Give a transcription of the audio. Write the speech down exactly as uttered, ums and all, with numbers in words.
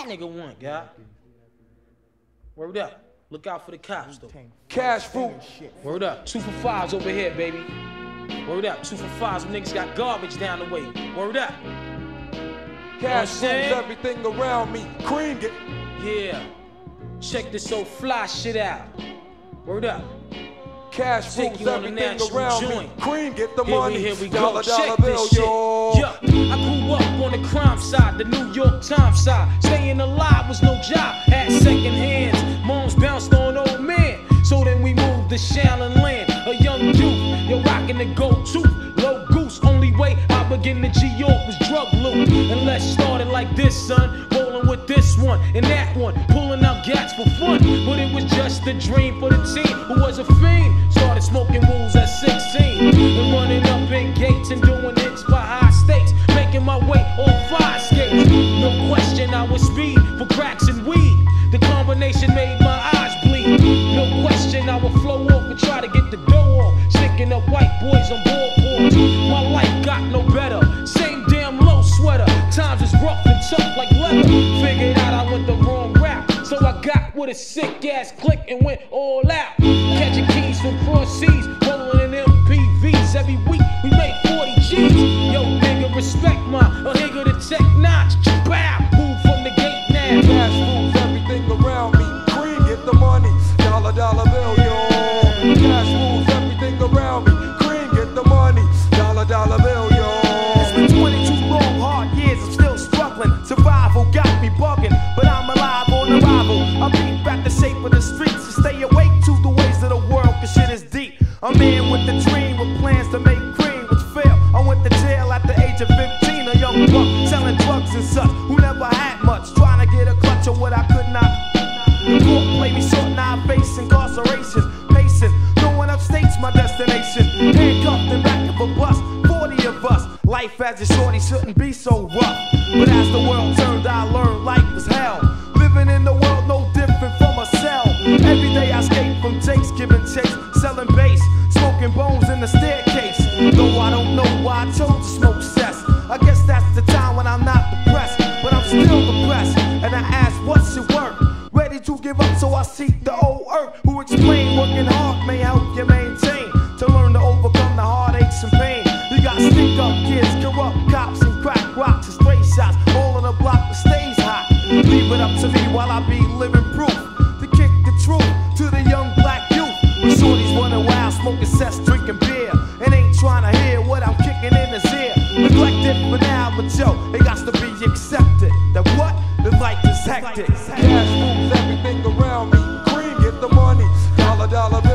Nigga want, guy. Word up. Look out for the cops, though. Cash fruit. Word up. Two for fives over here, baby. Word up. Two for fives. Them niggas got garbage down the way. Word up. Cash rules everything around me. Cream it. Yeah. Check this old fly shit out. Word up. Cash Take rules you on everything the around joint. me. Cream get the Here money. we, here we dollar, go. dollar Check bill, this yo. shit. Yeah. I grew up on the crime side, the New York Times side. Staying alive was no job. Had second hands. Moms bounced on old men. So then we moved to Shaolin Land. A young youth, you're rocking the gold tooth. Low goose, only way I begin to G-York was drug loot. And let's start it like this, son. Rolling with this one and that one. Pulling out gats for fun. But it was just a dream for the team who was a fiend. Started smoking wools at sixteen. And running up in gates and doing hits for high stakes. Making my way on fire skates. No question I was speed for cracks and weed. The combination made my eyes bleed. No question I would flow off and try to get the dough off. Sticking up white boys on boardboards. My life got no better. Same damn low sweater. Times is rough and tough like leather. Figured out I went the wrong route. So I got with a sick ass click and went all out. Catching keys from cross seas. Rolling in M P Vs. Every week we made forty G's. Yo, nigga, respect my a nigga the tech notch. Bow. Move from the gate now. Cash rules everything around me. Cream get the money. Dollar, dollar bill, yo. Cash rules everything around me. Cream get the money. Dollar, dollar bill, yo. It's been twenty-two long, hard years. I'm still struggling. Survival got me bugging, but I'm alive on arrival. I beat back the shape of the streets and stay awake to the ways of the world, cause shit is deep. A man with a dream with plans to make cream, which failed. I went to jail at the age of fifteen, a young buck selling drugs and such, who never had much, trying to get a clutch of what I could not. The court played me short, now I face incarceration. Pacing, going upstate's my destination. Handcuffed in back of a bus, forty of us. Life as a shorty shouldn't be so rough. But as the world turned, I learned life was hell. Living in the world no different from a cell. Every day I escape from jakes, giving chase, selling bass, smoking bones in the staircase. Though I don't know why I chose to smoke cess. I guess that's the time when I'm not depressed, but I'm still depressed. And I ask, what's your work? Ready to give up, so I seek the old earth, who explain working hard may help you maintain, to learn to overcome the heartaches and pain. You got stick up kids, corrupt cops, and crack rocks and stray shots, all on the block that stays hot. Leave it up to me while I be living proof, to kick the truth to the young black youth. When shorties running wild, smoking cess, drinking beer, and ain't trying to hear what I'm kicking in his ear. Neglected for now, but yo, it got to be accepted that what? The life is hectic. Cash rules everything around me. Cream get the money. Dollar, dollar bill.